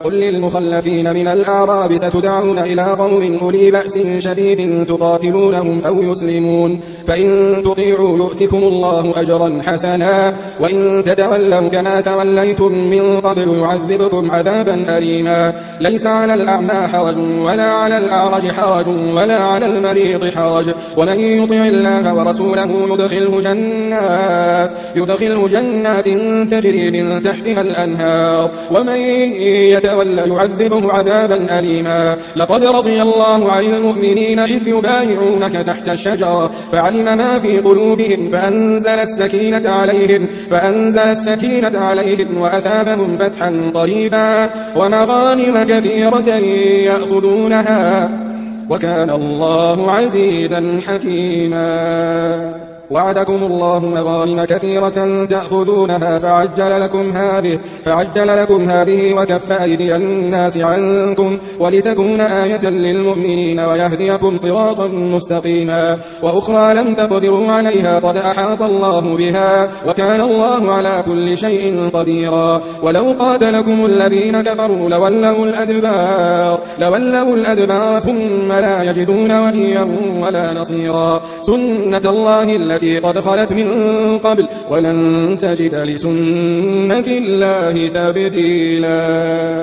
قل للمخلفين من الأعراب ستدعون إلى قوم أولي بأس شديد تقاتلونهم أو يسلمون فإن تطيعوا يؤتكم الله أجرا حسنا وإن تتولوا كما توليتم من قبل يعذبكم عذابا أليما ليس على الأعمى حرج ولا على الأعرج حرج ولا على المريض حرج ومن يطع الله ورسوله يدخله جنات تجري من تحتها الأنهار ومن يتولى يعذبه عذابا أليما لقد رضي الله عن المؤمنين إذ يبايعونك تحت الشجرة فعلم ما في قلوبهم فأنزل السكينة عليهم وأثابهم فتحا قريبا ومغانم كثيرة يأخذونها وكان الله عزيزا حكيما وعدكم الله مغانم كثيرة تأخذونها فعجل لكم هذه وكف أيدي الناس عنكم ولتكون آية للمؤمنين ويهديكم صراطا مستقيما وأخرى لم تقدروا عليها قد أحاط الله بها وكان الله على كل شيء قديرا ولو قاتلكم الذين كفروا لولوا الأدبار ثم لا يجدون وليا ولا نصيرا سنة الله التي قد خلت من قبل ولن تجد لسنة الله تبديلا